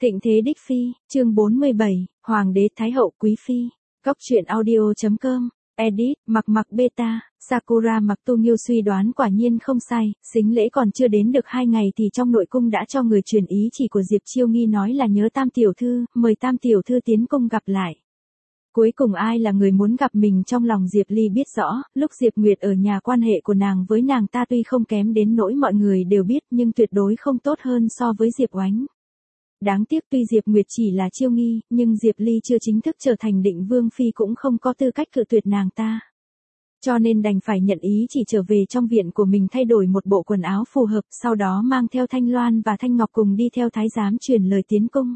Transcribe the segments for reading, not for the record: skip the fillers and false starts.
Thịnh thế đích phi, chương 47, Hoàng đế Thái hậu quý phi. Góc truyện audio.com, edit, mặc beta, Sakura mặc tu nghiêu suy đoán quả nhiên không sai, sính lễ còn chưa đến được 2 ngày thì trong nội cung đã cho người truyền ý chỉ của Diệp Chiêu Nghi nói là nhớ Tam tiểu thư, mời Tam tiểu thư tiến cung gặp lại. Cuối cùng ai là người muốn gặp mình trong lòng Diệp Ly biết rõ, lúc Diệp Nguyệt ở nhà quan hệ của nàng với nàng ta tuy không kém đến nỗi mọi người đều biết nhưng tuyệt đối không tốt hơn so với Diệp Oánh. Đáng tiếc tuy Diệp Nguyệt chỉ là Chiêu Nghi, nhưng Diệp Ly chưa chính thức trở thành định vương phi cũng không có tư cách cự tuyệt nàng ta. Cho nên đành phải nhận ý chỉ trở về trong viện của mình thay đổi một bộ quần áo phù hợp, sau đó mang theo Thanh Loan và Thanh Ngọc cùng đi theo thái giám truyền lời tiến cung.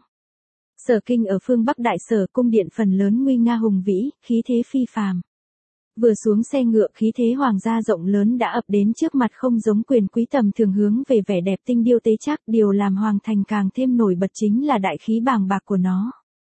Sở kinh ở phương Bắc Đại Sở cung điện phần lớn nguy nga hùng vĩ, khí thế phi phàm. Vừa xuống xe ngựa khí thế hoàng gia rộng lớn đã ập đến trước mặt không giống quyền quý tầm thường hướng về vẻ đẹp tinh điêu tế trác, điều làm hoàng thành càng thêm nổi bật chính là đại khí bàng bạc của nó.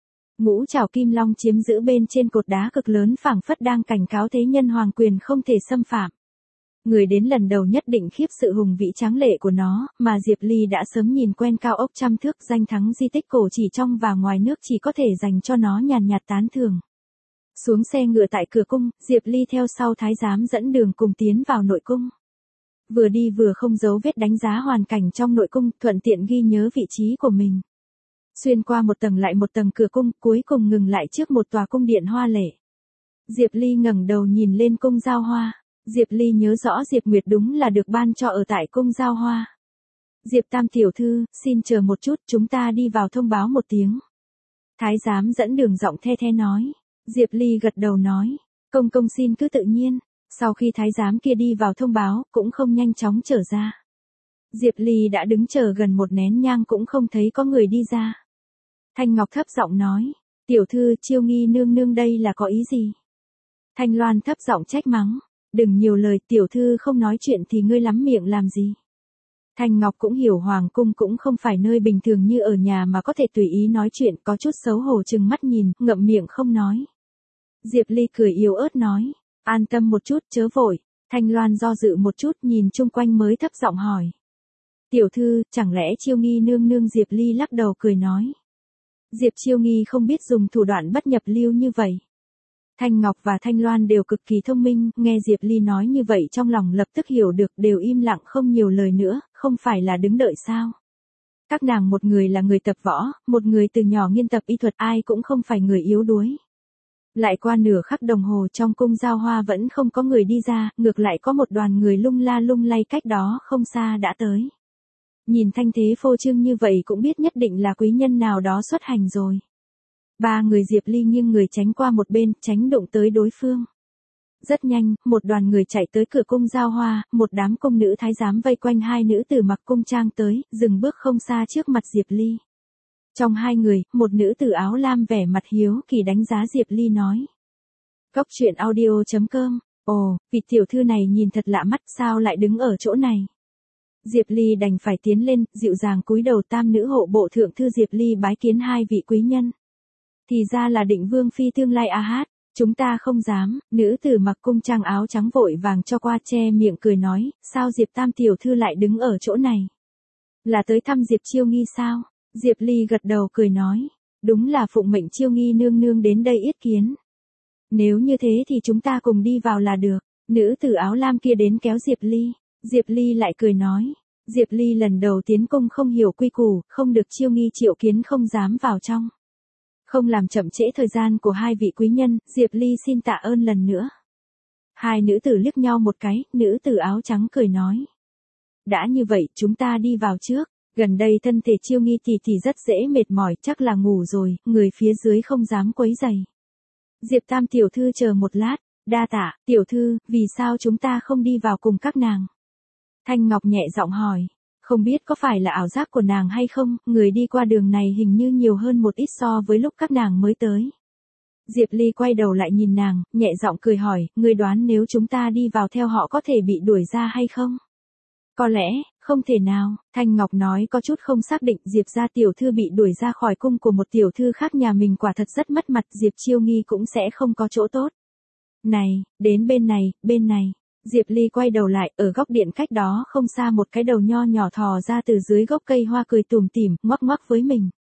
Ngũ trảo kim long chiếm giữ bên trên cột đá cực lớn phảng phất đang cảnh cáo thế nhân hoàng quyền không thể xâm phạm. Người đến lần đầu nhất định khiếp sự hùng vĩ tráng lệ của nó, mà Diệp Ly đã sớm nhìn quen cao ốc trăm thước danh thắng di tích cổ chỉ trong và ngoài nước chỉ có thể dành cho nó nhàn nhạt tán thưởng. Xuống xe ngựa tại cửa cung, Diệp Ly theo sau thái giám dẫn đường cùng tiến vào nội cung. Vừa đi vừa không giấu vết đánh giá hoàn cảnh trong nội cung, thuận tiện ghi nhớ vị trí của mình. Xuyên qua một tầng lại một tầng cửa cung, cuối cùng ngừng lại trước một tòa cung điện hoa lệ. Diệp Ly ngẩng đầu nhìn lên cung Giao Hoa. Diệp Ly nhớ rõ Diệp Nguyệt đúng là được ban cho ở tại cung Giao Hoa. Diệp Tam tiểu thư, xin chờ một chút, chúng ta đi vào thông báo một tiếng. Thái giám dẫn đường giọng the the nói. Diệp Ly gật đầu nói, công công xin cứ tự nhiên. Sau khi thái giám kia đi vào thông báo, cũng không nhanh chóng trở ra. Diệp Ly đã đứng chờ gần một nén nhang cũng không thấy có người đi ra. Thanh Ngọc thấp giọng nói, tiểu thư Chiêu Nghi nương nương đây là có ý gì? Thanh Loan thấp giọng trách mắng, đừng nhiều lời, tiểu thư không nói chuyện thì ngươi lắm miệng làm gì? Thanh Ngọc cũng hiểu hoàng cung cũng không phải nơi bình thường như ở nhà mà có thể tùy ý nói chuyện, có chút xấu hổ chừng mắt nhìn, ngậm miệng không nói. Diệp Ly cười yếu ớt nói, an tâm một chút chớ vội. Thanh Loan do dự một chút nhìn chung quanh mới thấp giọng hỏi. Tiểu thư, chẳng lẽ Chiêu Nghi nương nương? Diệp Ly lắc đầu cười nói. Diệp Chiêu Nghi không biết dùng thủ đoạn bất nhập lưu như vậy. Thanh Ngọc và Thanh Loan đều cực kỳ thông minh, nghe Diệp Ly nói như vậy trong lòng lập tức hiểu được, đều im lặng không nhiều lời nữa, không phải là đứng đợi sao. Các nàng một người là người tập võ, một người từ nhỏ nghiên tập y thuật, ai cũng không phải người yếu đuối. Lại qua nửa khắc đồng hồ trong cung Giao Hoa vẫn không có người đi ra, ngược lại có một đoàn người lung la lung lay cách đó không xa đã tới. Nhìn thanh thế phô trương như vậy cũng biết nhất định là quý nhân nào đó xuất hành rồi. 3 người Diệp Ly nghiêng người tránh qua một bên, tránh đụng tới đối phương. Rất nhanh, một đoàn người chạy tới cửa cung Giao Hoa, một đám cung nữ thái giám vây quanh 2 nữ tử mặc cung trang tới, dừng bước không xa trước mặt Diệp Ly. Trong 2 người, một nữ tử áo lam vẻ mặt hiếu kỳ đánh giá Diệp Ly nói. Góc truyện audio.com, ồ, vị tiểu thư này nhìn thật lạ mắt, sao lại đứng ở chỗ này? Diệp Ly đành phải tiến lên, dịu dàng cúi đầu. Tam nữ hộ bộ thượng thư Diệp Ly bái kiến 2 vị quý nhân. Thì ra là định vương phi tương lai a hát, chúng ta không dám. Nữ tử mặc cung trang áo trắng vội vàng cho qua, che miệng cười nói, sao Diệp Tam tiểu thư lại đứng ở chỗ này? Là tới thăm Diệp Chiêu Nghi sao? Diệp Ly gật đầu cười nói, đúng là phụng mệnh Chiêu Nghi nương nương đến đây yết kiến. Nếu như thế thì chúng ta cùng đi vào là được. Nữ tử áo lam kia đến kéo Diệp Ly. Diệp Ly lại cười nói, Diệp Ly lần đầu tiến cung không hiểu quy củ, không được Chiêu Nghi triệu kiến không dám vào trong. Không làm chậm trễ thời gian của 2 vị quý nhân, Diệp Ly xin tạ ơn lần nữa. 2 nữ tử liếc nhau một cái, nữ tử áo trắng cười nói. Đã như vậy, chúng ta đi vào trước, gần đây thân thể Chiêu Nghi thì rất dễ mệt mỏi, chắc là ngủ rồi, người phía dưới không dám quấy rầy. Diệp Tam tiểu thư chờ một lát, đa tạ, tiểu thư, vì sao chúng ta không đi vào cùng các nàng? Thanh Ngọc nhẹ giọng hỏi, không biết có phải là ảo giác của nàng hay không, người đi qua đường này hình như nhiều hơn một ít so với lúc các nàng mới tới. Diệp Ly quay đầu lại nhìn nàng, nhẹ giọng cười hỏi, ngươi đoán nếu chúng ta đi vào theo họ có thể bị đuổi ra hay không? Có lẽ, không thể nào, Thanh Ngọc nói có chút không xác định. Diệp gia tiểu thư bị đuổi ra khỏi cung của một tiểu thư khác nhà mình quả thật rất mất mặt, Diệp Chiêu Nghi cũng sẽ không có chỗ tốt. Này, đến bên này. Diệp Ly quay đầu lại, ở góc điện cách đó không xa một cái đầu nho nhỏ thò ra từ dưới gốc cây hoa cười tủm tỉm, ngoắc ngoắc với mình.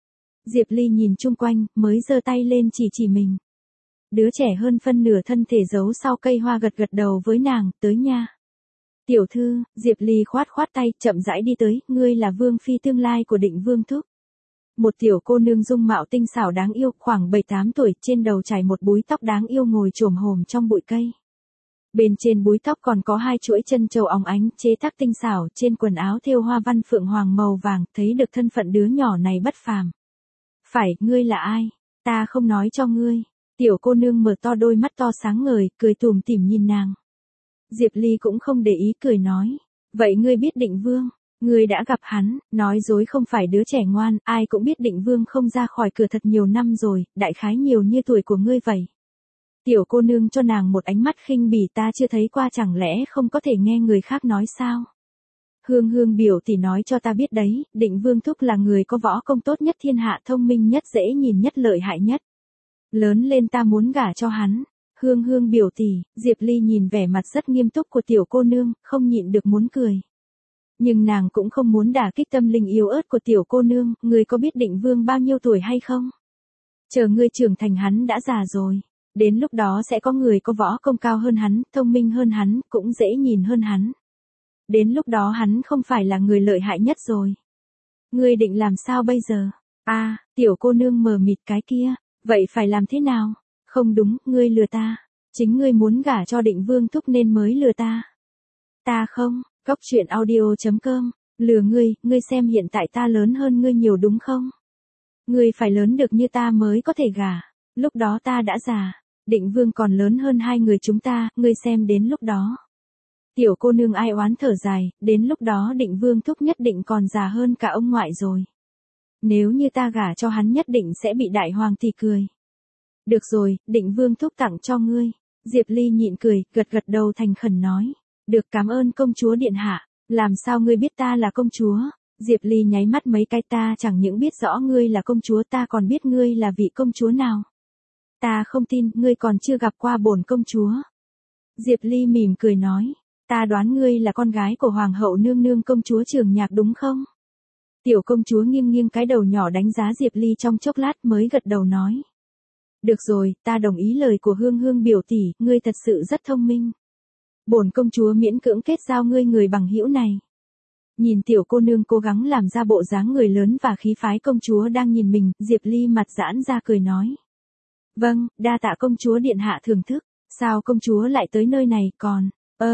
Diệp Ly nhìn chung quanh, mới giơ tay lên chỉ mình. Đứa trẻ hơn phân nửa thân thể giấu sau cây hoa gật gật đầu với nàng, tới nha. Tiểu thư, Diệp Ly khoát khoát tay, chậm rãi đi tới, ngươi là vương phi tương lai của Định Vương thúc. Một tiểu cô nương dung mạo tinh xảo đáng yêu, khoảng 7-8 tuổi, trên đầu trải một búi tóc đáng yêu ngồi chồm hổm trong bụi cây. Bên trên búi tóc còn có 2 chuỗi chân châu óng ánh, chế tác tinh xảo, trên quần áo thêu hoa văn phượng hoàng màu vàng, thấy được thân phận đứa nhỏ này bất phàm. Phải, ngươi là ai? Ta không nói cho ngươi. Tiểu cô nương mở to đôi mắt to sáng ngời, cười tủm tỉm nhìn nàng. Diệp Ly cũng không để ý, cười nói. Vậy ngươi biết Định Vương? Ngươi đã gặp hắn, nói dối không phải đứa trẻ ngoan, ai cũng biết Định Vương không ra khỏi cửa thật nhiều năm rồi, đại khái nhiều như tuổi của ngươi vậy. Tiểu cô nương cho nàng một ánh mắt khinh bỉ, ta chưa thấy qua, chẳng lẽ không có thể nghe người khác nói sao? Hương Hương biểu tỷ nói cho ta biết đấy, Định Vương thúc là người có võ công tốt nhất thiên hạ, thông minh nhất, dễ nhìn nhất, lợi hại nhất. Lớn lên ta muốn gả cho hắn. Hương Hương biểu tỷ, Diệp Ly nhìn vẻ mặt rất nghiêm túc của tiểu cô nương, không nhịn được muốn cười. Nhưng nàng cũng không muốn đả kích tâm linh yếu ớt của tiểu cô nương, ngươi có biết Định Vương bao nhiêu tuổi hay không? Chờ ngươi trưởng thành hắn đã già rồi. Đến lúc đó sẽ có người có võ công cao hơn hắn, thông minh hơn hắn, cũng dễ nhìn hơn hắn. Đến lúc đó hắn không phải là người lợi hại nhất rồi. Ngươi định làm sao bây giờ? Tiểu cô nương mờ mịt, cái kia, vậy phải làm thế nào? Không đúng, ngươi lừa ta. Chính ngươi muốn gả cho Định Vương thúc nên mới lừa ta. Ta không, Cóc truyện audio.com, lừa ngươi xem hiện tại ta lớn hơn ngươi nhiều đúng không? Ngươi phải lớn được như ta mới có thể gả. Lúc đó ta đã già. Định Vương còn lớn hơn hai người chúng ta, ngươi xem đến lúc đó. Tiểu cô nương ai oán thở dài, đến lúc đó Định Vương thúc nhất định còn già hơn cả ông ngoại rồi. Nếu như ta gả cho hắn nhất định sẽ bị đại hoàng tỷ cười. Được rồi, Định Vương thúc tặng cho ngươi. Diệp Ly nhịn cười, gật gật đầu thành khẩn nói. Được, cảm ơn công chúa điện hạ. Làm sao ngươi biết ta là công chúa? Diệp Ly nháy mắt mấy cái, ta chẳng những biết rõ ngươi là công chúa, ta còn biết ngươi là vị công chúa nào. Ta không tin, ngươi còn chưa gặp qua bổn công chúa. Diệp Ly mỉm cười nói. Ta đoán ngươi là con gái của hoàng hậu nương nương công chúa Trường Nhạc đúng không? Tiểu công chúa nghiêng nghiêng cái đầu nhỏ đánh giá Diệp Ly trong chốc lát mới gật đầu nói. Được rồi, ta đồng ý lời của Hương Hương biểu tỷ, ngươi thật sự rất thông minh. Bổn công chúa miễn cưỡng kết giao ngươi người bằng hữu này. Nhìn tiểu cô nương cố gắng làm ra bộ dáng người lớn và khí phái công chúa đang nhìn mình, Diệp Ly mặt giãn ra cười nói. Vâng, đa tạ công chúa điện hạ thưởng thức, sao công chúa lại tới nơi này còn,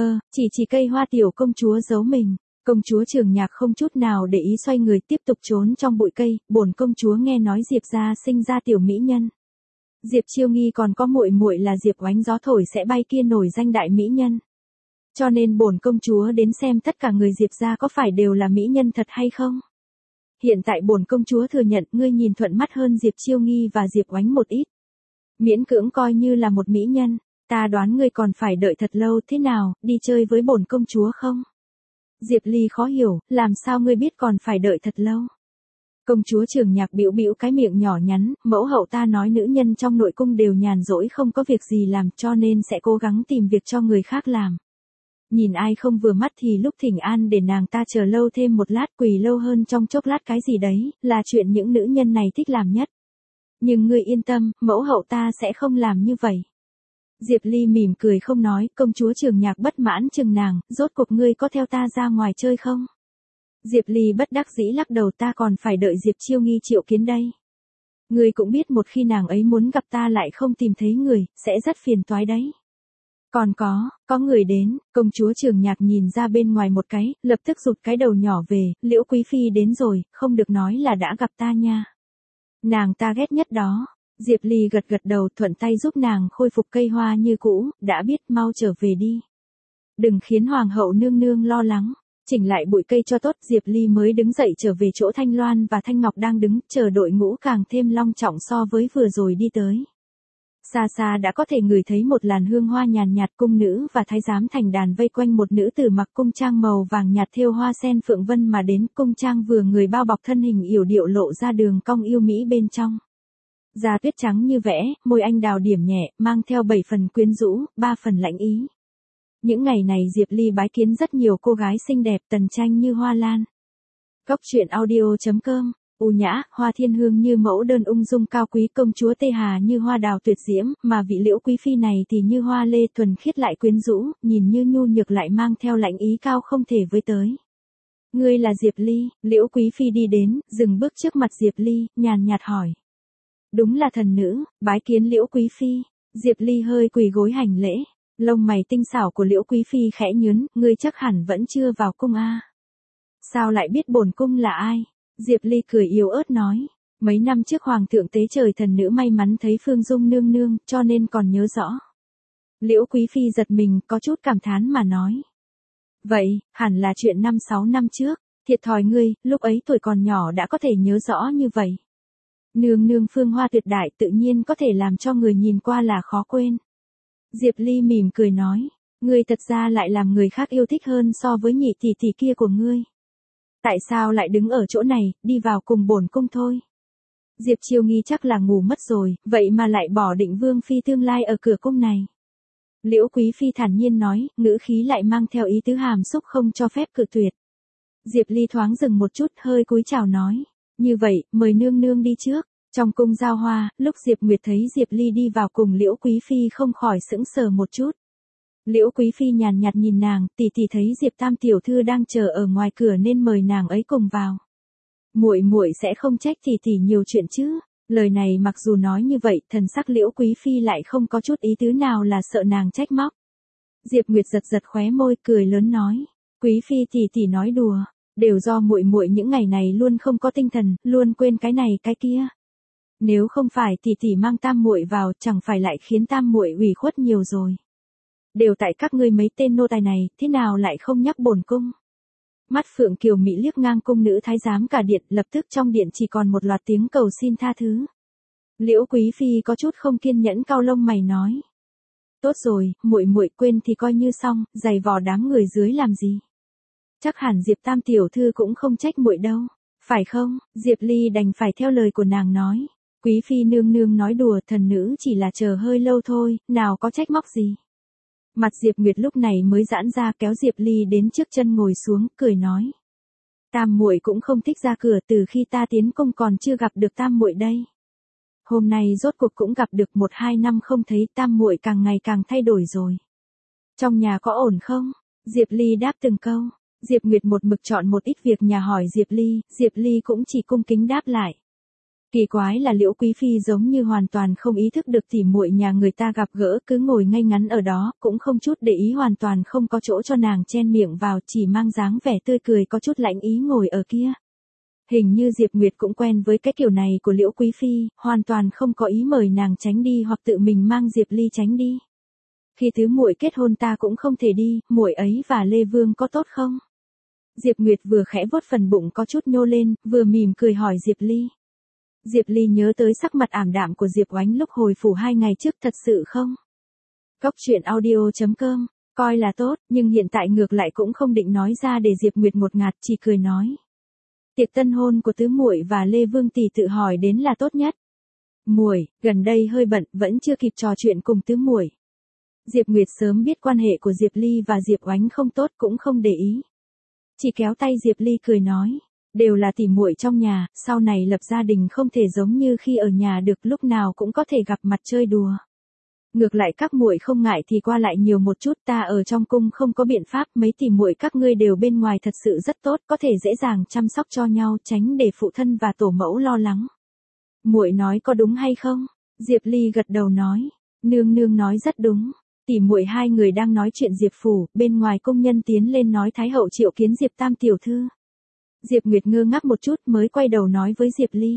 chỉ cây hoa tiểu công chúa giấu mình. Công chúa Trường Nhạc không chút nào để ý xoay người tiếp tục trốn trong bụi cây, bổn công chúa nghe nói Diệp gia sinh ra tiểu mỹ nhân. Diệp Chiêu Nghi còn có muội muội là Diệp Oánh gió thổi sẽ bay kia nổi danh đại mỹ nhân. Cho nên bổn công chúa đến xem tất cả người Diệp gia có phải đều là mỹ nhân thật hay không. Hiện tại bổn công chúa thừa nhận ngươi nhìn thuận mắt hơn Diệp Chiêu Nghi và Diệp Oánh một ít. Miễn cưỡng coi như là một mỹ nhân, ta đoán ngươi còn phải đợi thật lâu, thế nào, đi chơi với bổn công chúa không? Diệp Ly khó hiểu, làm sao ngươi biết còn phải đợi thật lâu? Công chúa Trường Nhạc bĩu bĩu cái miệng nhỏ nhắn, mẫu hậu ta nói nữ nhân trong nội cung đều nhàn rỗi không có việc gì làm cho nên sẽ cố gắng tìm việc cho người khác làm. Nhìn ai không vừa mắt thì lúc thỉnh an để nàng ta chờ lâu thêm một lát, quỳ lâu hơn trong chốc lát cái gì đấy, là chuyện những nữ nhân này thích làm nhất. Nhưng ngươi yên tâm, mẫu hậu ta sẽ không làm như vậy. Diệp Ly mỉm cười không nói, công chúa Trường Nhạc bất mãn chừng nàng, rốt cuộc ngươi có theo ta ra ngoài chơi không? Diệp Ly bất đắc dĩ lắc đầu, ta còn phải đợi Diệp Chiêu Nghi triệu kiến đây. Ngươi cũng biết một khi nàng ấy muốn gặp ta lại không tìm thấy người, sẽ rất phiền toái đấy. Còn có người đến, công chúa Trường Nhạc nhìn ra bên ngoài một cái, lập tức rụt cái đầu nhỏ về, Liễu Quý Phi đến rồi, không được nói là đã gặp ta nha. Nàng ta ghét nhất đó. Diệp Ly gật gật đầu thuận tay giúp nàng khôi phục cây hoa như cũ, đã biết mau trở về đi. Đừng khiến hoàng hậu nương nương lo lắng. Chỉnh lại bụi cây cho tốt, Diệp Ly mới đứng dậy trở về chỗ Thanh Loan và Thanh Ngọc đang đứng, chờ đội ngũ càng thêm long trọng so với vừa rồi đi tới. Xa xa đã có thể ngửi thấy một làn hương hoa nhàn nhạt, cung nữ và thái giám thành đàn vây quanh một nữ tử mặc cung trang màu vàng nhạt thêu hoa sen phượng vân mà đến, cung trang vừa người bao bọc thân hình yểu điệu lộ ra đường cong yêu mỹ bên trong. Da tuyết trắng như vẽ, môi anh đào điểm nhẹ, mang theo 7 phần quyến rũ, 3 phần lãnh ý. Những ngày này Diệp Ly bái kiến rất nhiều cô gái xinh đẹp tần tranh như hoa lan. Cóc truyện audio.com U nhã, Hoa Thiên Hương như mẫu đơn ung dung cao quý, công chúa Tê Hà như hoa đào tuyệt diễm, mà vị Liễu quý phi này thì như hoa lê thuần khiết lại quyến rũ, nhìn như nhu nhược lại mang theo lãnh ý cao không thể với tới. Ngươi là Diệp Ly, Liễu quý phi đi đến, dừng bước trước mặt Diệp Ly, nhàn nhạt hỏi. Đúng là thần nữ, bái kiến Liễu quý phi. Diệp Ly hơi quỳ gối hành lễ, lông mày tinh xảo của Liễu quý phi khẽ nhướng, ngươi chắc hẳn vẫn chưa vào cung a. Sao lại biết bổn cung là ai? Diệp Ly cười yếu ớt nói, mấy năm trước hoàng thượng tế trời thần nữ may mắn thấy Phương Dung nương nương, cho nên còn nhớ rõ. Liễu quý phi giật mình, có chút cảm thán mà nói. Vậy, hẳn là chuyện 5-6 năm trước, thiệt thòi ngươi, lúc ấy tuổi còn nhỏ đã có thể nhớ rõ như vậy. Nương nương phương hoa tuyệt đại tự nhiên có thể làm cho người nhìn qua là khó quên. Diệp Ly mỉm cười nói, ngươi thật ra lại làm người khác yêu thích hơn so với nhị tỷ tỷ kia của ngươi. Tại sao lại đứng ở chỗ này, đi vào cùng bổn cung thôi. Diệp Chiêu Nghi chắc là ngủ mất rồi, vậy mà lại bỏ định vương phi tương lai ở cửa cung này. Liễu quý phi thản nhiên nói, ngữ khí lại mang theo ý tứ hàm xúc không cho phép cự tuyệt. Diệp Ly thoáng dừng một chút, hơi cúi chào nói, như vậy, mời nương nương đi trước. Trong cung giao hoa, lúc Diệp Nguyệt thấy Diệp Ly đi vào cùng Liễu quý phi không khỏi sững sờ một chút. Liễu quý phi nhàn nhạt nhìn nàng, tỷ tỷ thấy Diệp Tam tiểu thư đang chờ ở ngoài cửa nên mời nàng ấy cùng vào. Muội muội sẽ không trách tỷ tỷ nhiều chuyện chứ? Lời này mặc dù nói như vậy, thần sắc Liễu quý phi lại không có chút ý tứ nào là sợ nàng trách móc. Diệp Nguyệt giật giật khóe môi, cười lớn nói, quý phi tỷ tỷ nói đùa, đều do muội muội những ngày này luôn không có tinh thần, luôn quên cái này cái kia. Nếu không phải tỷ tỷ mang Tam muội vào, chẳng phải lại khiến Tam muội ủy khuất nhiều rồi. Đều tại các ngươi mấy tên nô tài này, thế nào lại không nhắc bổn cung. Mắt Phượng Kiều Mỹ liếc ngang cung nữ thái giám cả điện, lập tức trong điện chỉ còn một loạt tiếng cầu xin tha thứ. Liễu quý phi có chút không kiên nhẫn cau lông mày nói. Tốt rồi, muội muội quên thì coi như xong, giày vò đám người dưới làm gì. Chắc hẳn Diệp Tam tiểu thư cũng không trách muội đâu, phải không? Diệp Ly đành phải theo lời của nàng nói. Quý phi nương nương nói đùa, thần nữ chỉ là chờ hơi lâu thôi, nào có trách móc gì. Mặt Diệp Nguyệt lúc này mới giãn ra, kéo Diệp Ly đến trước chân ngồi xuống, cười nói. Tam muội cũng không thích ra cửa, từ khi ta tiến cung còn chưa gặp được Tam muội đây. Hôm nay rốt cuộc cũng gặp được, 1-2 năm không thấy, Tam muội càng ngày càng thay đổi rồi. Trong nhà có ổn không? Diệp Ly đáp từng câu. Diệp Nguyệt một mực chọn một ít việc nhà hỏi Diệp Ly cũng chỉ cung kính đáp lại. Kỳ quái là Liễu quý phi giống như hoàn toàn không ý thức được tỉ muội nhà người ta gặp gỡ, cứ ngồi ngay ngắn ở đó, cũng không chút để ý, hoàn toàn không có chỗ cho nàng chen miệng vào, chỉ mang dáng vẻ tươi cười có chút lãnh ý ngồi ở kia. Hình như Diệp Nguyệt cũng quen với cái kiểu này của Liễu quý phi, hoàn toàn không có ý mời nàng tránh đi hoặc tự mình mang Diệp Ly tránh đi. Khi tứ muội kết hôn ta cũng không thể đi, muội ấy và Lê Vương có tốt không? Diệp Nguyệt vừa khẽ vuốt phần bụng có chút nhô lên, vừa mỉm cười hỏi Diệp Ly. Diệp Ly nhớ tới sắc mặt ảm đạm của Diệp Oánh lúc hồi phủ 2 ngày trước, thật sự không? Cóc truyện audio.com, coi là tốt, nhưng hiện tại ngược lại cũng không định nói ra để Diệp Nguyệt một ngạt, chỉ cười nói. Tiệc tân hôn của tứ muội và Lê Vương tỷ tự hỏi đến là tốt nhất. Muội, gần đây hơi bận, vẫn chưa kịp trò chuyện cùng tứ muội. Diệp Nguyệt sớm biết quan hệ của Diệp Ly và Diệp Oánh không tốt cũng không để ý. Chỉ kéo tay Diệp Ly cười nói. Đều là tỉ muội trong nhà, sau này lập gia đình không thể giống như khi ở nhà được, lúc nào cũng có thể gặp mặt chơi đùa. Ngược lại các muội không ngại thì qua lại nhiều một chút, ta ở trong cung không có biện pháp, mấy tỉ muội các ngươi đều bên ngoài thật sự rất tốt, có thể dễ dàng chăm sóc cho nhau, tránh để phụ thân và tổ mẫu lo lắng. Muội nói có đúng hay không? Diệp Ly gật đầu nói, nương nương nói rất đúng. Tỉ muội hai người đang nói chuyện Diệp phủ, bên ngoài công nhân tiến lên nói Thái hậu triệu kiến Diệp Tam tiểu thư. Diệp Nguyệt ngơ ngác một chút mới quay đầu nói với Diệp Ly.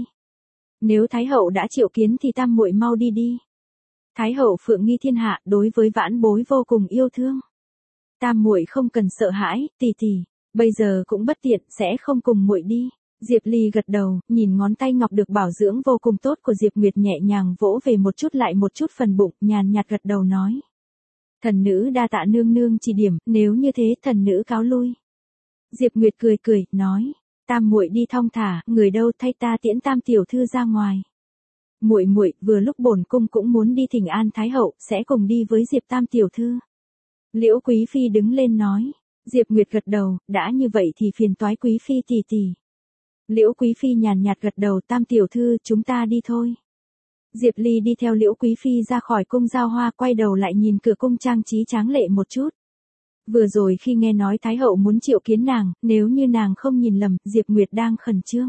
Nếu Thái hậu đã triệu kiến thì Tam muội mau đi đi. Thái hậu phượng nghi thiên hạ, đối với vãn bối vô cùng yêu thương. Tam muội không cần sợ hãi, tỷ tỷ, bây giờ cũng bất tiện, sẽ không cùng muội đi. Diệp Ly gật đầu, nhìn ngón tay ngọc được bảo dưỡng vô cùng tốt của Diệp Nguyệt nhẹ nhàng vỗ về một chút lại một chút phần bụng, nhàn nhạt gật đầu nói. Thần nữ đa tạ nương nương chỉ điểm, nếu như thế thần nữ cáo lui. Diệp Nguyệt cười cười, nói, Tam muội đi thong thả, người đâu thay ta tiễn Tam tiểu thư ra ngoài. Muội muội, vừa lúc bổn cung cũng muốn đi thỉnh an Thái hậu, sẽ cùng đi với Diệp Tam tiểu thư. Liễu quý phi đứng lên nói. Diệp Nguyệt gật đầu, đã như vậy thì phiền toái quý phi tỷ tỷ. Liễu Quý Phi nhàn nhạt gật đầu, Tam tiểu thư, chúng ta đi thôi. Diệp Ly đi theo Liễu Quý Phi ra khỏi cung Giao Hoa, quay đầu lại nhìn cửa cung trang trí tráng lệ một chút. Vừa rồi khi nghe nói Thái hậu muốn triệu kiến nàng, nếu như nàng không nhìn lầm, Diệp Nguyệt đang khẩn trương.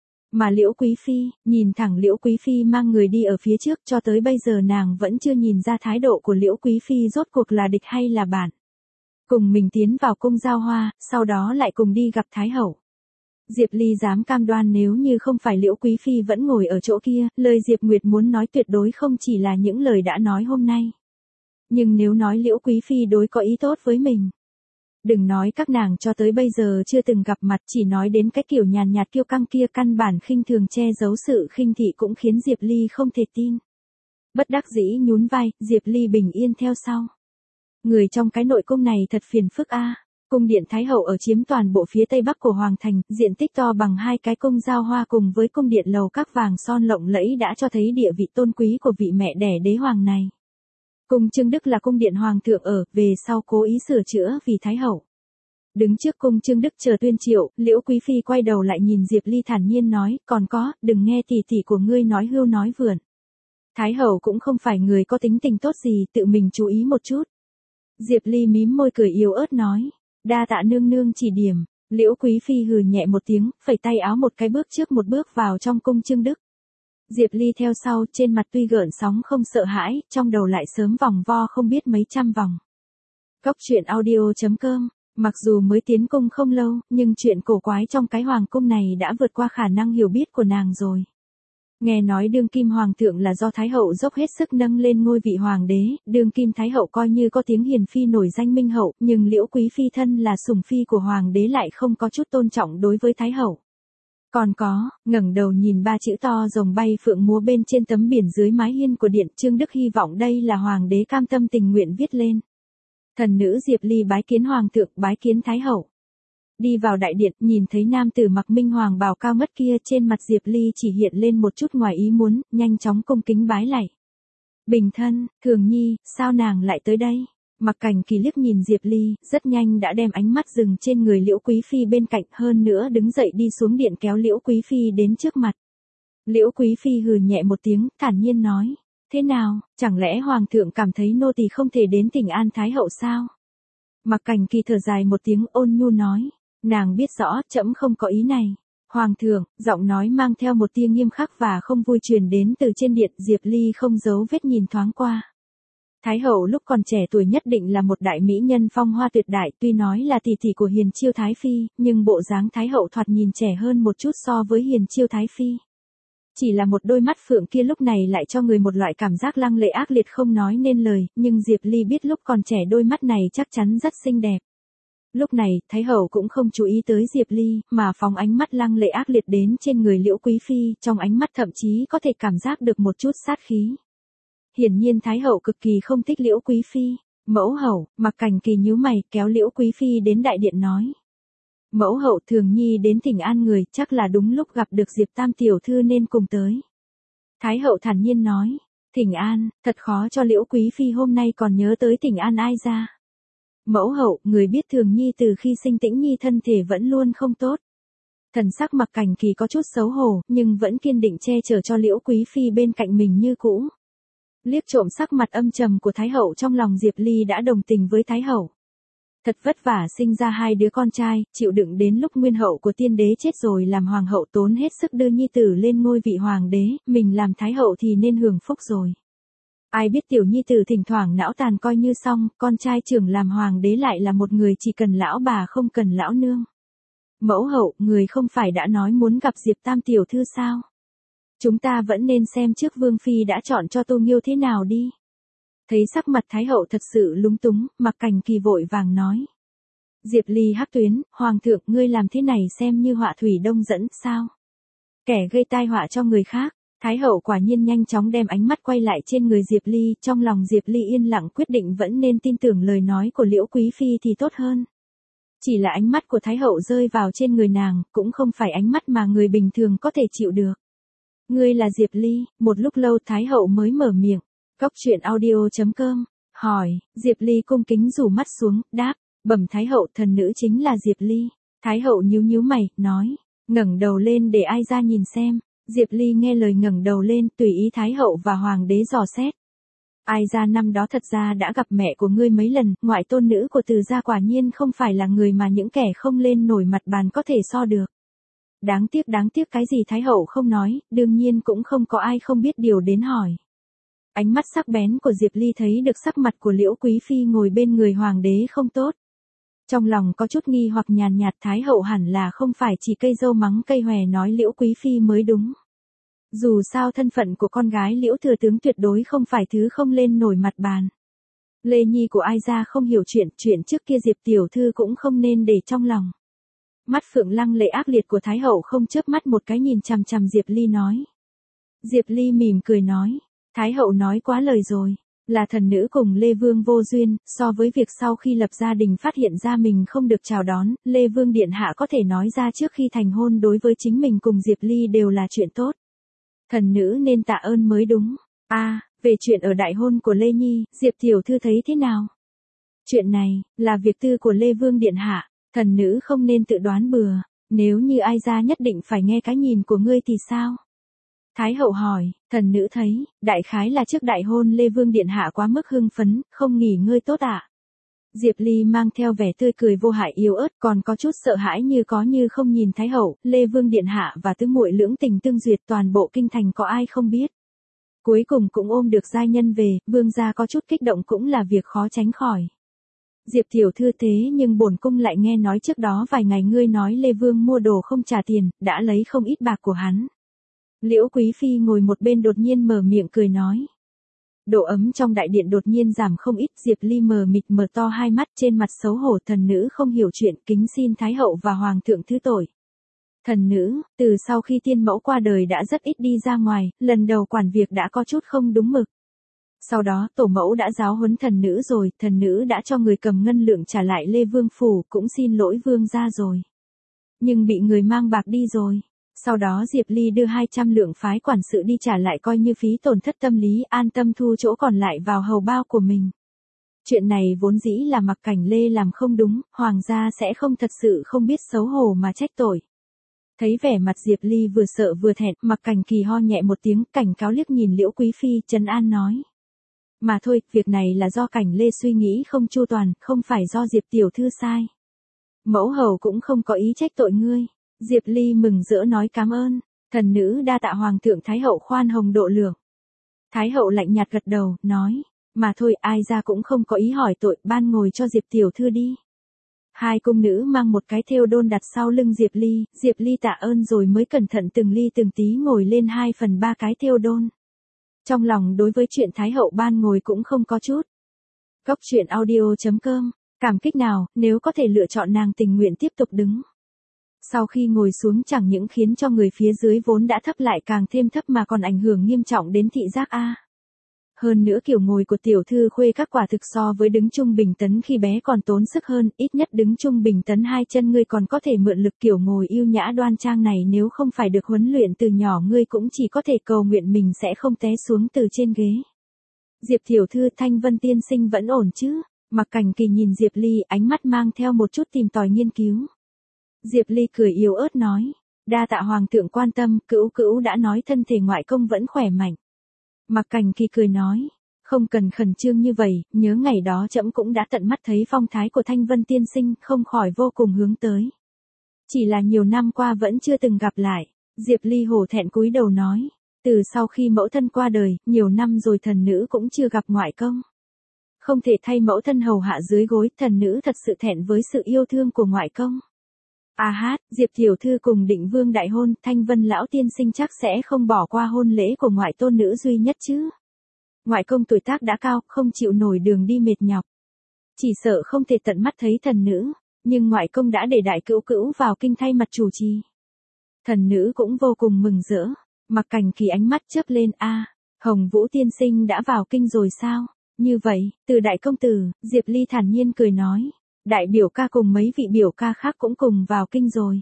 Mà Liễu Quý Phi, nhìn thẳng Liễu Quý Phi mang người đi ở phía trước, cho tới bây giờ nàng vẫn chưa nhìn ra thái độ của Liễu Quý Phi rốt cuộc là địch hay là bạn. Cùng mình tiến vào cung Giao Hoa, sau đó lại cùng đi gặp Thái hậu. Diệp Ly dám cam đoan nếu như không phải Liễu Quý Phi vẫn ngồi ở chỗ kia, lời Diệp Nguyệt muốn nói tuyệt đối không chỉ là những lời đã nói hôm nay. Nhưng nếu nói Liễu Quý Phi đối có ý tốt với mình. Đừng nói các nàng cho tới bây giờ chưa từng gặp mặt, chỉ nói đến cái kiểu nhàn nhạt kiêu căng kia, căn bản khinh thường che giấu sự khinh thị cũng khiến Diệp Ly không thể tin. Bất đắc dĩ nhún vai, Diệp Ly bình yên theo sau. Người trong cái nội cung này thật phiền phức a. Cung điện Thái hậu ở chiếm toàn bộ phía tây bắc của Hoàng thành, diện tích to bằng hai cái cung Giao Hoa cùng với cung điện lầu các vàng son lộng lẫy đã cho thấy địa vị tôn quý của vị mẹ đẻ đế hoàng này. Cung Trương Đức là cung điện hoàng thượng ở, về sau cố ý sửa chữa vì Thái hậu. Đứng trước cung Trương Đức chờ tuyên triệu, Liễu Quý Phi quay đầu lại nhìn Diệp Ly thản nhiên nói, còn có, đừng nghe tỷ tỷ của ngươi nói hưu nói vượn. Thái hậu cũng không phải người có tính tình tốt gì, tự mình chú ý một chút. Diệp Ly mím môi cười yếu ớt nói, đa tạ nương nương chỉ điểm. Liễu Quý Phi hừ nhẹ một tiếng, phẩy tay áo một cái bước trước một bước vào trong cung Trương Đức. Diệp Ly theo sau, trên mặt tuy gợn sóng không sợ hãi, trong đầu lại sớm vòng vo không biết mấy trăm vòng. Cốc truyện audio.com. Mặc dù mới tiến cung không lâu, nhưng chuyện cổ quái trong cái hoàng cung này đã vượt qua khả năng hiểu biết của nàng rồi. Nghe nói đương kim hoàng thượng là do Thái hậu dốc hết sức nâng lên ngôi vị hoàng đế, đương kim Thái hậu coi như có tiếng hiền phi nổi danh minh hậu, nhưng Liễu Quý Phi thân là sủng phi của hoàng đế lại không có chút tôn trọng đối với Thái hậu. Còn có, ngẩng đầu nhìn ba chữ to rồng bay phượng múa bên trên tấm biển dưới mái hiên của điện, Trương Đức hy vọng đây là hoàng đế cam tâm tình nguyện viết lên. Thần nữ Diệp Ly bái kiến hoàng thượng, bái kiến Thái hậu. Đi vào đại điện, nhìn thấy nam tử mặc minh hoàng bào cao ngất kia, trên mặt Diệp Ly chỉ hiện lên một chút ngoài ý muốn, nhanh chóng cung kính bái lạy. Bình thân, Thường Nhi, sao nàng lại tới đây? Mặc Cảnh Kỳ liếc nhìn Diệp Ly, rất nhanh đã đem ánh mắt dừng trên người Liễu Quý Phi bên cạnh, hơn nữa đứng dậy đi xuống điện kéo Liễu Quý Phi đến trước mặt. Liễu Quý Phi hừ nhẹ một tiếng, thản nhiên nói, thế nào, chẳng lẽ hoàng thượng cảm thấy nô tỳ không thể đến thỉnh an Thái hậu sao? Mặc Cảnh Kỳ thở dài một tiếng, ôn nhu nói, nàng biết rõ, trẫm không có ý này. Hoàng thượng, giọng nói mang theo một tia nghiêm khắc và không vui truyền đến từ trên điện, Diệp Ly không giấu vết nhìn thoáng qua. Thái hậu lúc còn trẻ tuổi nhất định là một đại mỹ nhân phong hoa tuyệt đại, tuy nói là tỷ tỷ của Hiền Chiêu Thái Phi, nhưng bộ dáng Thái hậu thoạt nhìn trẻ hơn một chút so với Hiền Chiêu Thái Phi. Chỉ là một đôi mắt phượng kia lúc này lại cho người một loại cảm giác lăng lệ ác liệt không nói nên lời, nhưng Diệp Ly biết lúc còn trẻ đôi mắt này chắc chắn rất xinh đẹp. Lúc này, Thái hậu cũng không chú ý tới Diệp Ly, mà phóng ánh mắt lăng lệ ác liệt đến trên người Liễu Quý Phi, trong ánh mắt thậm chí có thể cảm giác được một chút sát khí. Hiển nhiên Thái hậu cực kỳ không thích Liễu Quý Phi. Mẫu hậu, Mặc Cảnh Kỳ nhíu mày, kéo Liễu Quý Phi đến đại điện nói. Mẫu hậu, Thường Nhi đến thỉnh an người, chắc là đúng lúc gặp được Diệp Tam tiểu thư nên cùng tới. Thái hậu thản nhiên nói, thỉnh an, thật khó cho Liễu Quý Phi hôm nay còn nhớ tới thỉnh an ai ra. Mẫu hậu, người biết Thường Nhi từ khi sinh Tĩnh Nhi thân thể vẫn luôn không tốt. Thần sắc Mặc Cảnh Kỳ có chút xấu hổ, nhưng vẫn kiên định che chở cho Liễu Quý Phi bên cạnh mình như cũ. Liếc trộm sắc mặt âm trầm của Thái hậu, trong lòng Diệp Ly đã đồng tình với Thái hậu. Thật vất vả sinh ra hai đứa con trai, chịu đựng đến lúc nguyên hậu của tiên đế chết rồi làm hoàng hậu tốn hết sức đưa nhi tử lên ngôi vị hoàng đế, mình làm Thái hậu thì nên hưởng phúc rồi. Ai biết tiểu nhi tử thỉnh thoảng não tàn coi như xong, con trai trưởng làm hoàng đế lại là một người chỉ cần lão bà không cần lão nương. Mẫu hậu, người không phải đã nói muốn gặp Diệp Tam tiểu thư sao? Chúng ta vẫn nên xem trước Vương Phi đã chọn cho Tô Nghiêu thế nào đi. Thấy sắc mặt Thái hậu thật sự lúng túng, Mặc Cảnh Kỳ vội vàng nói. Diệp Ly hắc tuyến, Hoàng thượng, ngươi làm thế này xem như họa thủy đông dẫn, sao? Kẻ gây tai họa cho người khác. Thái hậu quả nhiên nhanh chóng đem ánh mắt quay lại trên người Diệp Ly, trong lòng Diệp Ly yên lặng quyết định vẫn nên tin tưởng lời nói của Liễu Quý Phi thì tốt hơn. Chỉ là ánh mắt của Thái hậu rơi vào trên người nàng, cũng không phải ánh mắt mà người bình thường có thể chịu được. Ngươi là Diệp Ly, một lúc lâu Thái hậu mới mở miệng. Cốc truyện audio.com, hỏi, Diệp Ly cung kính rủ mắt xuống, đáp, bẩm Thái hậu, thần nữ chính là Diệp Ly. Thái hậu nhíu nhíu mày, nói, Ngẩng đầu lên để ai ra nhìn xem. Diệp Ly nghe lời ngẩng đầu lên, tùy ý Thái hậu và hoàng đế dò xét. Ai ra năm đó thật ra đã gặp mẹ của ngươi mấy lần, ngoại tôn nữ của Từ gia quả nhiên không phải là người mà những kẻ không lên nổi mặt bàn có thể so được. Đáng tiếc cái gì Thái hậu không nói, đương nhiên cũng không có ai không biết điều đến hỏi. Ánh mắt sắc bén của Diệp Ly thấy được sắc mặt của Liễu Quý Phi ngồi bên người hoàng đế không tốt. Trong lòng có chút nghi hoặc nhàn nhạt Thái hậu hẳn là không phải chỉ cây dâu mắng cây hòe nói Liễu Quý Phi mới đúng. Dù sao thân phận của con gái Liễu thừa tướng tuyệt đối không phải thứ không lên nổi mặt bàn. Lê Nhi của ai ra không hiểu chuyện trước kia Diệp tiểu thư cũng không nên để trong lòng. Mắt phượng lăng lệ ác liệt của Thái hậu không chớp mắt một cái nhìn chằm chằm Diệp Ly nói. Diệp Ly mỉm cười nói, Thái hậu nói quá lời rồi, là thần nữ cùng Lê Vương vô duyên, so với việc sau khi lập gia đình phát hiện ra mình không được chào đón, Lê Vương điện hạ có thể nói ra trước khi thành hôn đối với chính mình cùng Diệp Ly đều là chuyện tốt. Thần nữ nên tạ ơn mới đúng. Về chuyện ở đại hôn của Lê Nhi, Diệp tiểu thư thấy thế nào? Chuyện này, là việc tư của Lê Vương điện hạ, thần nữ không nên tự đoán bừa, nếu như ai ra nhất định phải nghe cái nhìn của ngươi thì sao? Thái hậu hỏi, thần nữ thấy, đại khái là trước đại hôn Lê Vương điện hạ quá mức hưng phấn, không nghỉ ngơi tốt ạ. Diệp Ly mang theo vẻ tươi cười vô hại yếu ớt, còn có chút sợ hãi như có như không nhìn Thái hậu, Lê Vương điện hạ và tứ muội lưỡng tình tương duyệt toàn bộ kinh thành có ai không biết. Cuối cùng cũng ôm được giai nhân về, vương gia có chút kích động cũng là việc khó tránh khỏi. Diệp tiểu thư thế nhưng bổn cung lại nghe nói trước đó vài ngày ngươi nói Lê Vương mua đồ không trả tiền, đã lấy không ít bạc của hắn. Liễu Quý Phi ngồi một bên đột nhiên mở miệng cười nói. Độ ấm trong đại điện đột nhiên giảm không ít, Diệp Ly mờ mịt mở to hai mắt trên mặt xấu hổ thần nữ không hiểu chuyện kính xin Thái hậu và Hoàng thượng thứ tội. Thần nữ, từ sau khi tiên mẫu qua đời đã rất ít đi ra ngoài, lần đầu quản việc đã có chút không đúng mực. Sau đó tổ mẫu đã giáo huấn thần nữ rồi, thần nữ đã cho người cầm ngân lượng trả lại Lê Vương phủ, cũng xin lỗi vương gia rồi. Nhưng bị người mang bạc đi rồi. Sau đó Diệp Ly đưa 200 lượng phái quản sự đi trả lại coi như phí tổn thất tâm lý, an tâm thu chỗ còn lại vào hầu bao của mình. Chuyện này vốn dĩ là Mặc Cảnh Lê làm không đúng, hoàng gia sẽ không thật sự không biết xấu hổ mà trách tội. Thấy vẻ mặt Diệp Ly vừa sợ vừa thẹn, Mặc Cảnh Kỳ ho nhẹ một tiếng, cảnh cáo liếc nhìn Liễu Quý Phi, trấn an nói. Mà thôi, việc này là do Cảnh Lê suy nghĩ không chu toàn, không phải do Diệp tiểu thư sai. Mẫu hầu cũng không có ý trách tội ngươi. Diệp Ly mừng rỡ nói cảm ơn, thần nữ đa tạ hoàng thượng Thái hậu khoan hồng độ lượng. Thái hậu lạnh nhạt gật đầu, nói, mà thôi ai ra cũng không có ý hỏi tội, ban ngồi cho Diệp tiểu thư đi. Hai cung nữ mang một cái thêu đôn đặt sau lưng Diệp Ly tạ ơn rồi mới cẩn thận từng ly từng tí ngồi lên 2/3 cái thêu đôn. Trong lòng đối với chuyện Thái hậu ban ngồi cũng không có chút. Góc truyện audio.com, cảm kích nào, nếu có thể lựa chọn nàng tình nguyện tiếp tục đứng. Sau khi ngồi xuống chẳng những khiến cho người phía dưới vốn đã thấp lại càng thêm thấp mà còn ảnh hưởng nghiêm trọng đến thị giác a. Hơn nữa kiểu ngồi của tiểu thư khuê các quả thực so với đứng trung bình tấn khi bé còn tốn sức hơn, ít nhất đứng trung bình tấn hai chân ngươi còn có thể mượn lực kiểu ngồi yêu nhã đoan trang này nếu không phải được huấn luyện từ nhỏ ngươi cũng chỉ có thể cầu nguyện mình sẽ không té xuống từ trên ghế. Diệp tiểu thư Thanh Vân tiên sinh vẫn ổn chứ? Mặc Cảnh Kỳ nhìn Diệp Ly ánh mắt mang theo một chút tìm tòi nghiên cứu. Diệp Ly cười yếu ớt nói, đa tạ hoàng thượng quan tâm, cữu đã nói thân thể ngoại công vẫn khỏe mạnh. Mặc Cảnh Kỳ cười nói, không cần khẩn trương như vậy, nhớ ngày đó trẫm cũng đã tận mắt thấy phong thái của Thanh Vân tiên sinh, không khỏi vô cùng hướng tới. Chỉ là nhiều năm qua vẫn chưa từng gặp lại. Diệp Ly hổ thẹn cúi đầu nói, từ sau khi mẫu thân qua đời, nhiều năm rồi thần nữ cũng chưa gặp ngoại công. Không thể thay mẫu thân hầu hạ dưới gối, thần nữ thật sự thẹn với sự yêu thương của ngoại công. Diệp tiểu thư cùng Định Vương đại hôn, Thanh Vân lão tiên sinh chắc sẽ không bỏ qua hôn lễ của ngoại tôn nữ duy nhất chứ. Ngoại công tuổi tác đã cao, không chịu nổi đường đi mệt nhọc. Chỉ sợ không thể tận mắt thấy thần nữ, nhưng ngoại công đã để đại cữu vào kinh thay mặt chủ trì. Thần nữ cũng vô cùng mừng rỡ, Mặc Cảnh Kỳ ánh mắt chớp lên, Hồng Vũ tiên sinh đã vào kinh rồi sao? Như vậy, từ đại công tử, Diệp Ly thản nhiên cười nói. Đại biểu ca cùng mấy vị biểu ca khác cũng cùng vào kinh rồi.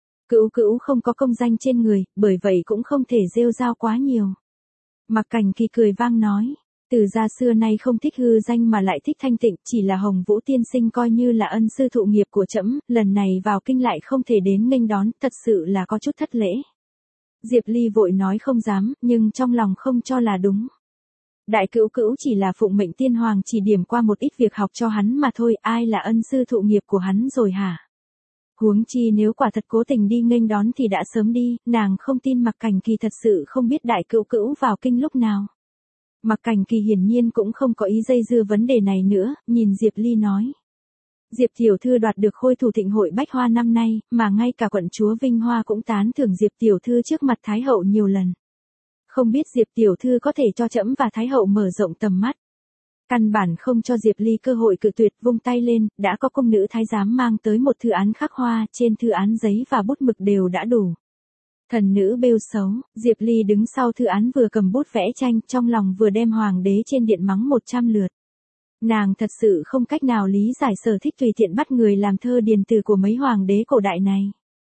Cữu không có công danh trên người, bởi vậy cũng không thể rêu rao quá nhiều. Mặc Cảnh Kỳ cười vang nói, Từ gia xưa nay không thích hư danh mà lại thích thanh tịnh, chỉ là Hồng Vũ tiên sinh coi như là ân sư thụ nghiệp của trẫm, lần này vào kinh lại không thể đến nghênh đón, thật sự là có chút thất lễ. Diệp Ly vội nói không dám, nhưng trong lòng không cho là đúng. Đại cữu cữu chỉ là phụng mệnh tiên hoàng chỉ điểm qua một ít việc học cho hắn mà thôi, ai là ân sư thụ nghiệp của hắn rồi hả? Huống chi nếu quả thật cố tình đi nghênh đón thì đã sớm đi, nàng không tin Mặc Cảnh Kỳ thật sự không biết đại cữu cữu vào kinh lúc nào. Mặc Cảnh Kỳ hiển nhiên cũng không có ý dây dưa vấn đề này nữa, nhìn Diệp Ly nói. Diệp tiểu thư đoạt được khôi thủ thịnh hội Bách Hoa năm nay, mà ngay cả quận chúa Vinh Hoa cũng tán thưởng Diệp tiểu thư trước mặt Thái hậu nhiều lần. Không biết Diệp tiểu thư có thể cho trẫm và Thái hậu mở rộng tầm mắt. Căn bản không cho Diệp Ly cơ hội cự tuyệt, vung tay lên, đã có cung nữ thái giám mang tới một thư án khắc hoa, trên thư án giấy và bút mực đều đã đủ. Thần nữ bêu xấu, Diệp Ly đứng sau thư án vừa cầm bút vẽ tranh, trong lòng vừa đem hoàng đế trên điện mắng 100 lượt. Nàng thật sự không cách nào lý giải sở thích tùy tiện bắt người làm thơ điền từ của mấy hoàng đế cổ đại này.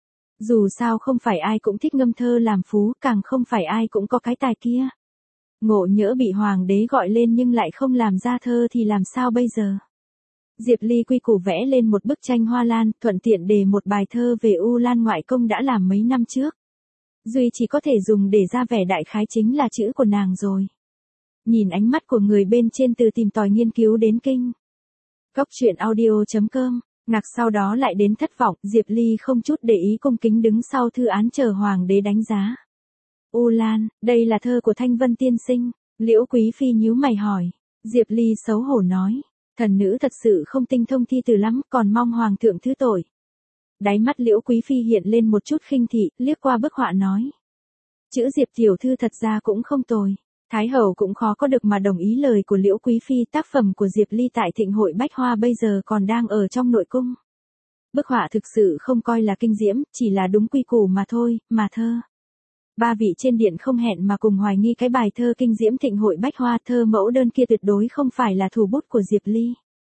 Dù sao không phải ai cũng thích ngâm thơ làm phú, càng không phải ai cũng có cái tài kia. Ngộ nhỡ bị hoàng đế gọi lên nhưng lại không làm ra thơ thì làm sao bây giờ? Diệp Ly quy củ vẽ lên một bức tranh hoa lan, thuận tiện đề một bài thơ về U Lan ngoại công đã làm mấy năm trước. Duy chỉ có thể dùng để ra vẻ đại khái chính là chữ của nàng rồi. Nhìn ánh mắt của người bên trên từ tìm tòi nghiên cứu đến kinh. Góc truyện audio.com, ngạc sau đó lại đến thất vọng, Diệp Ly không chút để ý cung kính đứng sau thư án chờ hoàng đế đánh giá. U Lan, đây là thơ của Thanh Vân tiên sinh, Liễu Quý Phi nhíu mày hỏi. Diệp Ly xấu hổ nói, thần nữ thật sự không tinh thông thi từ lắm, còn mong hoàng thượng thứ tội. Đáy mắt Liễu Quý Phi hiện lên một chút khinh thị, liếc qua bức họa nói. Chữ Diệp tiểu thư thật ra cũng không tồi. Thái hậu cũng khó có được mà đồng ý lời của Liễu Quý Phi, tác phẩm của Diệp Ly tại Thịnh hội Bách Hoa bây giờ còn đang ở trong nội cung. Bức họa thực sự không coi là kinh diễm, chỉ là đúng quy củ mà thôi, mà thơ. Ba vị trên điện không hẹn mà cùng hoài nghi cái bài thơ kinh diễm Thịnh hội Bách Hoa, thơ mẫu đơn kia tuyệt đối không phải là thủ bút của Diệp Ly.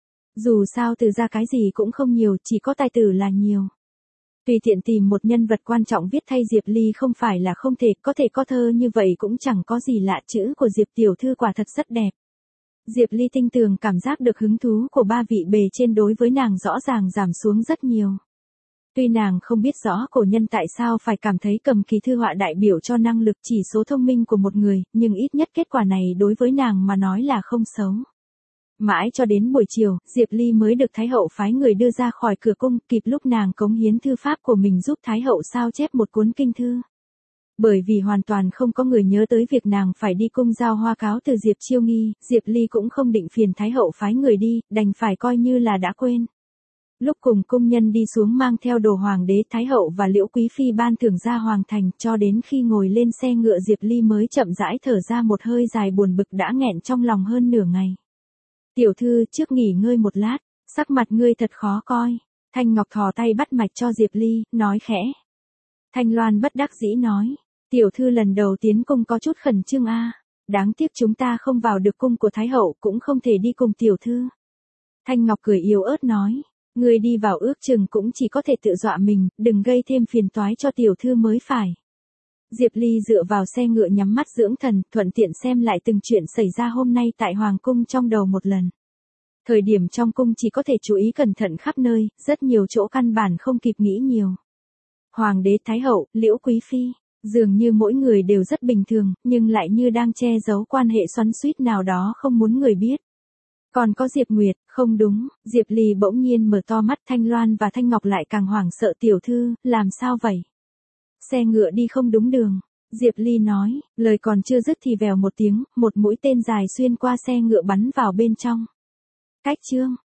Dù sao từ ra cái gì cũng không nhiều, chỉ có tài tử là nhiều. Tùy tiện tìm một nhân vật quan trọng viết thay Diệp Ly không phải là không thể, có thể có thơ như vậy cũng chẳng có gì lạ, chữ của Diệp tiểu thư quả thật rất đẹp. Diệp Ly tinh tường cảm giác được hứng thú của ba vị bề trên đối với nàng rõ ràng giảm xuống rất nhiều. Tuy nàng không biết rõ cổ nhân tại sao phải cảm thấy cầm kỳ thư họa đại biểu cho năng lực chỉ số thông minh của một người, nhưng ít nhất kết quả này đối với nàng mà nói là không xấu. Mãi cho đến buổi chiều, Diệp Ly mới được Thái hậu phái người đưa ra khỏi cửa cung, kịp lúc nàng cống hiến thư pháp của mình giúp Thái hậu sao chép một cuốn kinh thư. Bởi vì hoàn toàn không có người nhớ tới việc nàng phải đi cung giao hoa cáo từ Diệp Chiêu Nghi, Diệp Ly cũng không định phiền Thái hậu phái người đi, đành phải coi như là đã quên. Lúc cùng cung nhân đi xuống mang theo đồ hoàng đế, Thái hậu và Liễu Quý Phi ban thưởng ra hoàng thành, cho đến khi ngồi lên xe ngựa Diệp Ly mới chậm rãi thở ra một hơi dài buồn bực đã nghẹn trong lòng hơn nửa ngày. Tiểu thư, trước nghỉ ngơi một lát, sắc mặt ngươi thật khó coi. Thanh Ngọc thò tay bắt mạch cho Diệp Ly, nói khẽ. Thanh Loan bất đắc dĩ nói, tiểu thư lần đầu tiến cung có chút khẩn trương a, đáng tiếc chúng ta không vào được cung của Thái hậu, cũng không thể đi cùng tiểu thư. Thanh Ngọc cười yếu ớt nói, ngươi đi vào ước chừng cũng chỉ có thể tự dọa mình, đừng gây thêm phiền toái cho tiểu thư mới phải. Diệp Ly dựa vào xe ngựa nhắm mắt dưỡng thần, thuận tiện xem lại từng chuyện xảy ra hôm nay tại Hoàng cung trong đầu một lần. Thời điểm trong cung chỉ có thể chú ý cẩn thận khắp nơi, rất nhiều chỗ căn bản không kịp nghĩ nhiều. Hoàng đế, Thái hậu, Liễu Quý Phi, dường như mỗi người đều rất bình thường, nhưng lại như đang che giấu quan hệ xoắn xuýt nào đó không muốn người biết. Còn có Diệp Nguyệt, không đúng, Diệp Ly bỗng nhiên mở to mắt, Thanh Loan và Thanh Ngọc lại càng hoảng sợ, tiểu thư, làm sao vậy? Xe ngựa đi không đúng đường. Diệp Ly nói, lời còn chưa dứt thì vèo một tiếng, một mũi tên dài xuyên qua xe ngựa bắn vào bên trong. Cách chương.